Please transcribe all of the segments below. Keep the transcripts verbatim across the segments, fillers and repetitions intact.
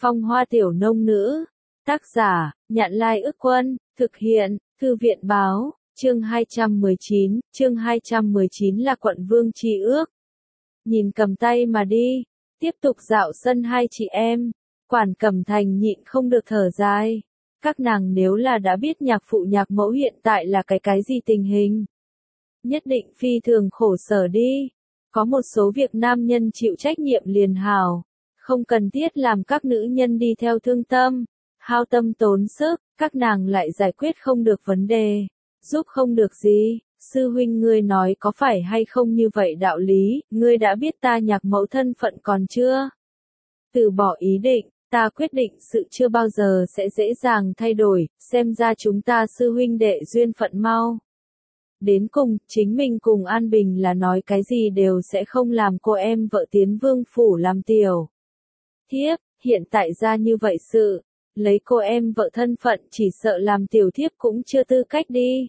Phong hoa tiểu nông nữ. Tác giả, Nhạn Lai Ức Quân, thực hiện, Thư viện Báo, chương hai trăm mười chín, chương hai trăm mười chín là quận vương chi ước. Nhìn cầm tay mà đi, tiếp tục dạo sân hai chị em, Quản Cẩm Thành nhịn không được thở dài. Các nàng nếu là đã biết nhạc phụ nhạc mẫu hiện tại là cái cái gì tình hình, nhất định phi thường khổ sở đi. Có một số việc nam nhân chịu trách nhiệm liền hào, không cần thiết làm các nữ nhân đi theo thương tâm, hao tâm tốn sức, các nàng lại giải quyết không được vấn đề, giúp không được gì. Sư huynh ngươi nói có phải hay không như vậy đạo lý, ngươi đã biết ta nhạc mẫu thân phận còn chưa? Từ bỏ ý định, ta quyết định sự chưa bao giờ sẽ dễ dàng thay đổi, xem ra chúng ta sư huynh đệ duyên phận mau. Đến cùng, chính mình cùng An Bình là nói cái gì đều sẽ không làm cô em vợ tiến vương phủ làm tiểu thiếp, hiện tại ra như vậy sự, lấy cô em vợ thân phận chỉ sợ làm tiểu thiếp cũng chưa tư cách đi.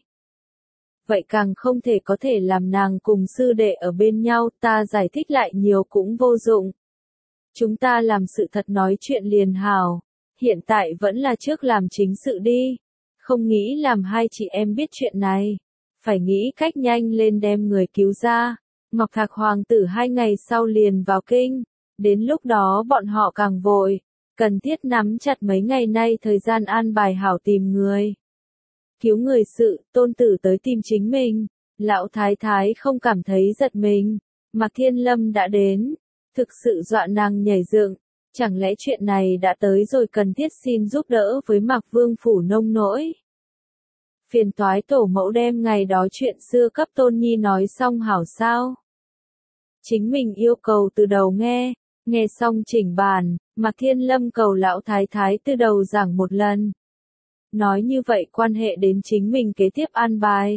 Vậy càng không thể có thể làm nàng cùng sư đệ ở bên nhau, ta giải thích lại nhiều cũng vô dụng. Chúng ta làm sự thật nói chuyện liền hào, hiện tại vẫn là trước làm chính sự đi, không nghĩ làm hai chị em biết chuyện này. Phải nghĩ cách nhanh lên đem người cứu ra. Ngọc Thạc hoàng tử hai ngày sau liền vào kinh, đến lúc đó bọn họ càng vội, cần thiết nắm chặt mấy ngày nay thời gian an bài hảo tìm người. Cứu người sự, tôn tử tới tìm chính mình, lão thái thái không cảm thấy giật mình, Mạc Thiên Lâm đã đến, thực sự dọa nàng nhảy dựng, chẳng lẽ chuyện này đã tới rồi cần thiết xin giúp đỡ với Mạc Vương phủ nông nỗi. Phiền toái tổ mẫu đem ngày đó chuyện xưa cấp Tôn Nhi nói xong hảo sao. Chính mình yêu cầu từ đầu nghe, nghe xong chỉnh bàn, Mạc Thiên Lâm cầu lão thái thái từ đầu giảng một lần. Nói như vậy quan hệ đến chính mình kế tiếp an bài.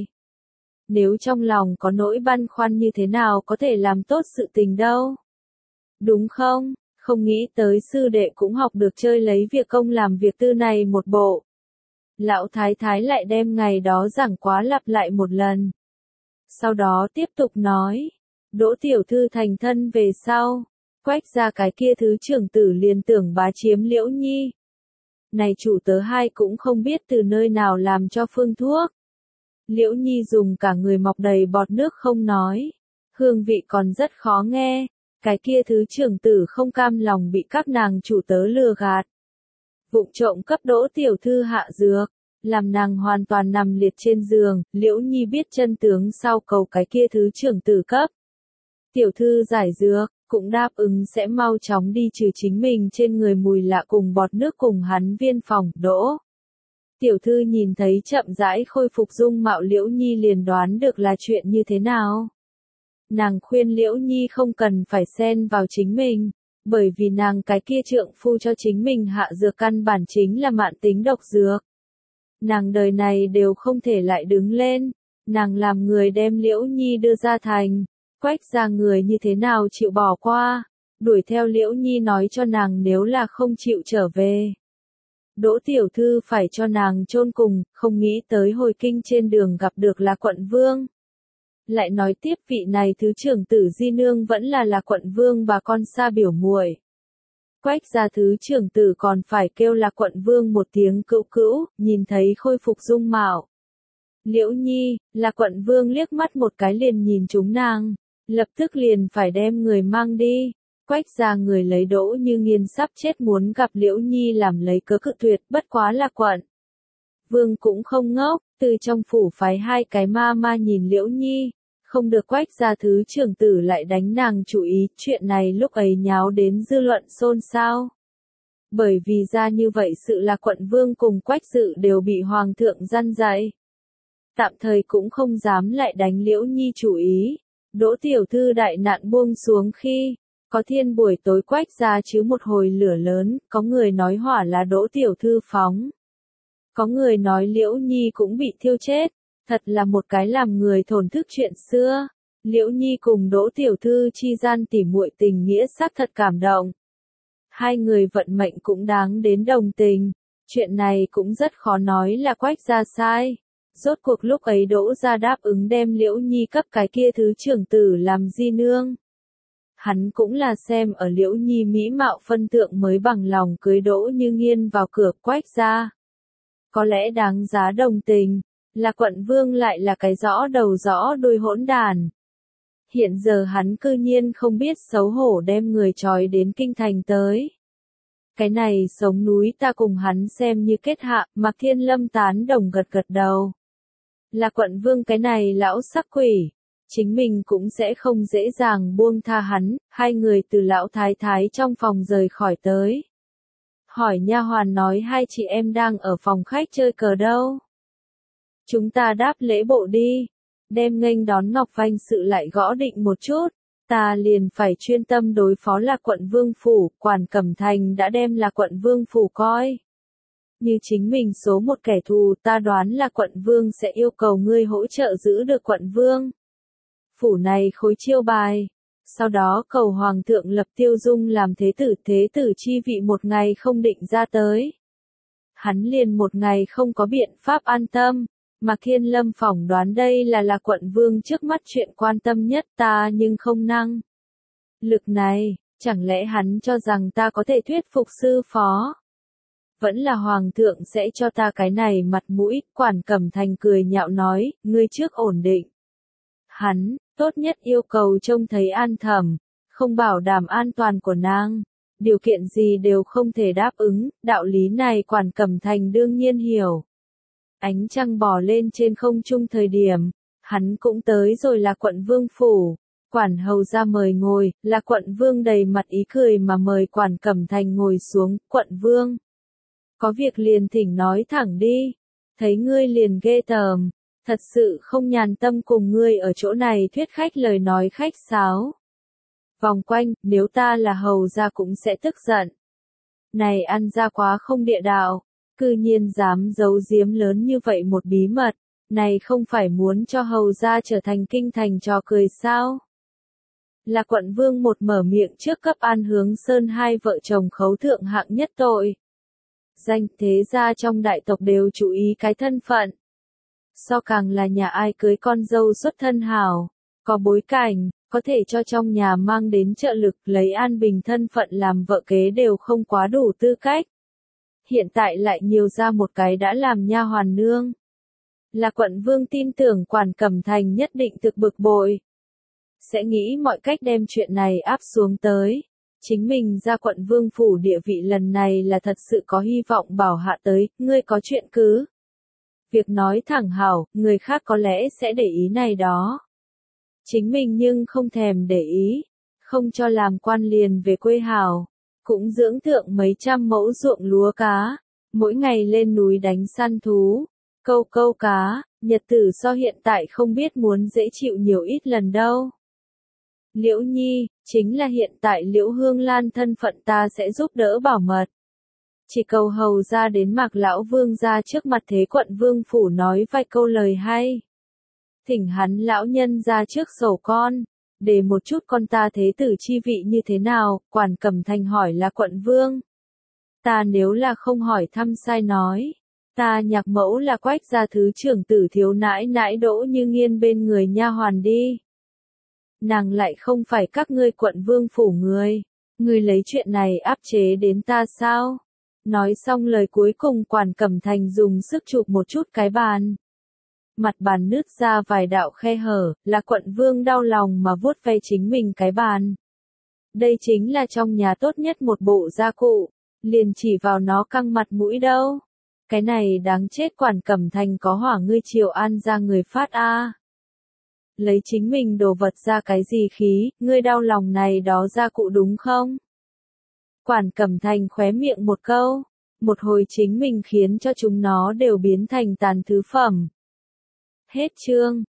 Nếu trong lòng có nỗi băn khoăn như thế nào có thể làm tốt sự tình đâu. Đúng không? Không nghĩ tới sư đệ cũng học được chơi lấy việc công làm việc tư này một bộ. Lão thái thái lại đem ngày đó giảng quá lặp lại một lần. Sau đó tiếp tục nói, Đỗ tiểu thư thành thân về sau, Quách ra cái kia thứ trưởng tử liền tưởng bá chiếm Liễu Nhi. Này chủ tớ hai cũng không biết từ nơi nào làm cho phương thuốc. Liễu Nhi dùng cả người mọc đầy bọt nước không nói, hương vị còn rất khó nghe, cái kia thứ trưởng tử không cam lòng bị các nàng chủ tớ lừa gạt. Vụng trộm cấp Đỗ tiểu thư hạ dược, làm nàng hoàn toàn nằm liệt trên giường, Liễu Nhi biết chân tướng sau cầu cái kia thứ trưởng tử cấp. Tiểu thư giải dược, cũng đáp ứng sẽ mau chóng đi trừ chính mình trên người mùi lạ cùng bọt nước cùng hắn viên phòng, Đỗ. Tiểu thư nhìn thấy chậm rãi khôi phục dung mạo Liễu Nhi liền đoán được là chuyện như thế nào. Nàng khuyên Liễu Nhi không cần phải xen vào chính mình. Bởi vì nàng cái kia trượng phu cho chính mình hạ dược căn bản chính là mạn tính độc dược. Nàng đời này đều không thể lại đứng lên, nàng làm người đem Liễu Nhi đưa ra thành, Quách ra người như thế nào chịu bỏ qua, đuổi theo Liễu Nhi nói cho nàng nếu là không chịu trở về. Đỗ tiểu thư phải cho nàng chôn cùng, không nghĩ tới hồi kinh trên đường gặp được là quận vương. Lại nói tiếp vị này thứ trưởng tử Di Nương vẫn là là quận vương và con xa biểu muội. Quách gia thứ trưởng tử còn phải kêu là quận vương một tiếng cữu cữu, nhìn thấy khôi phục dung mạo. Liễu Nhi, là quận vương liếc mắt một cái liền nhìn chúng nàng, lập tức liền phải đem người mang đi. Quách gia người lấy Đỗ Như Nghiên sắp chết muốn gặp Liễu Nhi làm lấy cớ cự tuyệt, bất quá là quận vương cũng không ngốc, từ trong phủ phái hai cái ma ma nhìn Liễu Nhi. Không được Quách gia thứ trưởng tử lại đánh nàng chủ ý, chuyện này lúc ấy nháo đến dư luận xôn xao. Bởi vì ra như vậy sự là quận vương cùng Quách dự đều bị hoàng thượng răn dạy. Tạm thời cũng không dám lại đánh Liễu Nhi chủ ý. Đỗ tiểu thư đại nạn buông xuống khi, có thiên buổi tối Quách gia chiếu một hồi lửa lớn, có người nói hỏa là Đỗ tiểu thư phóng. Có người nói Liễu Nhi cũng bị thiêu chết. Thật là một cái làm người thổn thức chuyện xưa. Liễu Nhi cùng Đỗ tiểu thư chi gian tỉ muội tình nghĩa xác thật cảm động. Hai người vận mệnh cũng đáng đến đồng tình. Chuyện này cũng rất khó nói là Quách gia sai. Rốt cuộc lúc ấy Đỗ gia đáp ứng đem Liễu Nhi cấp cái kia thứ trưởng tử làm Di Nương. Hắn cũng là xem ở Liễu Nhi mỹ mạo phân tượng mới bằng lòng cưới Đỗ Như Nghiên vào cửa Quách gia. Có lẽ đáng giá đồng tình, là quận vương lại là cái rõ đầu rõ đuôi hỗn đàn. Hiện giờ hắn cư nhiên không biết xấu hổ đem người trói đến kinh thành tới. Cái này sống núi ta cùng hắn xem như kết hạ, Mạc Thiên Lâm tán đồng gật gật đầu. Là quận vương cái này lão sắc quỷ, chính mình cũng sẽ không dễ dàng buông tha hắn. Hai người từ lão thái thái trong phòng rời khỏi tới. Hỏi nha hoàn nói hai chị em đang ở phòng khách chơi cờ đâu. Chúng ta đáp lễ bộ đi, đem nghênh đón Ngọc Vanh sự lại gõ định một chút. Ta liền phải chuyên tâm đối phó Lạc Quận Vương phủ, Quản Cẩm Thành đã đem Lạc Quận Vương phủ coi như chính mình số một kẻ thù, ta đoán là Quận Vương sẽ yêu cầu ngươi hỗ trợ giữ được Quận Vương phủ này khối chiêu bài, sau đó cầu Hoàng thượng lập Tiêu Dung làm thế tử, thế tử chi vị một ngày không định ra tới. Hắn liền một ngày không có biện pháp an tâm. Mạc Thiên Lâm phỏng đoán đây là là quận vương trước mắt chuyện quan tâm nhất ta nhưng không năng. Lực này, chẳng lẽ hắn cho rằng ta có thể thuyết phục sư phó? Vẫn là hoàng thượng sẽ cho ta cái này mặt mũi, Quản Cẩm Thành cười nhạo nói, ngươi trước ổn định. Hắn, tốt nhất yêu cầu trông thấy An Thẩm, không bảo đảm an toàn của nàng. Điều kiện gì đều không thể đáp ứng, đạo lý này Quản Cẩm Thành đương nhiên hiểu. Ánh trăng bò lên trên không trung thời điểm, hắn cũng tới rồi là quận vương phủ. Quản hầu ra mời ngồi, là quận vương đầy mặt ý cười mà mời Quản Cẩm Thành ngồi xuống. Quận vương, có việc liền thỉnh nói thẳng đi, thấy ngươi liền ghê tởm, thật sự không nhàn tâm cùng ngươi ở chỗ này thuyết khách lời nói khách sáo. Vòng quanh, nếu ta là hầu ra cũng sẽ tức giận. Này ăn ra quá không địa đạo. Cư nhiên dám giấu giếm lớn như vậy một bí mật, này không phải muốn cho hầu gia trở thành kinh thành trò cười sao? Là quận vương một mở miệng trước cấp An Hướng Sơn hai vợ chồng khấu thượng hạng nhất tội. Danh thế gia trong đại tộc đều chú ý cái thân phận. So càng là nhà ai cưới con dâu xuất thân hào, có bối cảnh, có thể cho trong nhà mang đến trợ lực lấy An Bình thân phận làm vợ kế đều không quá đủ tư cách. Hiện tại lại nhiều ra một cái đã làm nha hoàn nương. Là quận vương tin tưởng Quản Cẩm Thành nhất định thực bực bội. Sẽ nghĩ mọi cách đem chuyện này áp xuống tới. Chính mình ra quận vương phủ địa vị lần này là thật sự có hy vọng bảo hạ tới, ngươi có chuyện cứ. Việc nói thẳng hảo, người khác có lẽ sẽ để ý này đó. Chính mình nhưng không thèm để ý, không cho làm quan liền về quê hảo. Cũng dưỡng thượng mấy trăm mẫu ruộng lúa cá, mỗi ngày lên núi đánh săn thú, câu câu cá, nhật tử so hiện tại không biết muốn dễ chịu nhiều ít lần đâu. Liễu Nhi, chính là hiện tại Liễu Hương Lan thân phận ta sẽ giúp đỡ bảo mật. Chỉ cầu hầu ra đến Mạc Lão Vương ra trước mặt thế quận vương phủ nói vài câu lời hay. Thỉnh hắn lão nhân ra trước sổ con. Để một chút con ta thế tử chi vị như thế nào, Quản Cẩm Thành hỏi là quận vương. Ta nếu là không hỏi thăm sai nói, ta nhạc mẫu là Quách gia thứ trưởng tử thiếu nãi nãi Đỗ Như Nghiên bên người nha hoàn đi. Nàng lại không phải các ngươi quận vương phủ người, ngươi lấy chuyện này áp chế đến ta sao? Nói xong lời cuối cùng Quản Cẩm Thành dùng sức chụp một chút cái bàn. Mặt bàn nứt ra vài đạo khe hở, là quận vương đau lòng mà vuốt ve chính mình cái bàn. Đây chính là trong nhà tốt nhất một bộ gia cụ, liền chỉ vào nó căng mặt mũi đâu. Cái này đáng chết Quản Cẩm Thành có hỏa ngươi Triều An ra người phát a. Lấy chính mình đồ vật ra cái gì khí, ngươi đau lòng này đó gia cụ đúng không? Quản Cẩm Thành khóe miệng một câu, một hồi chính mình khiến cho chúng nó đều biến thành tàn thứ phẩm. Hết chương.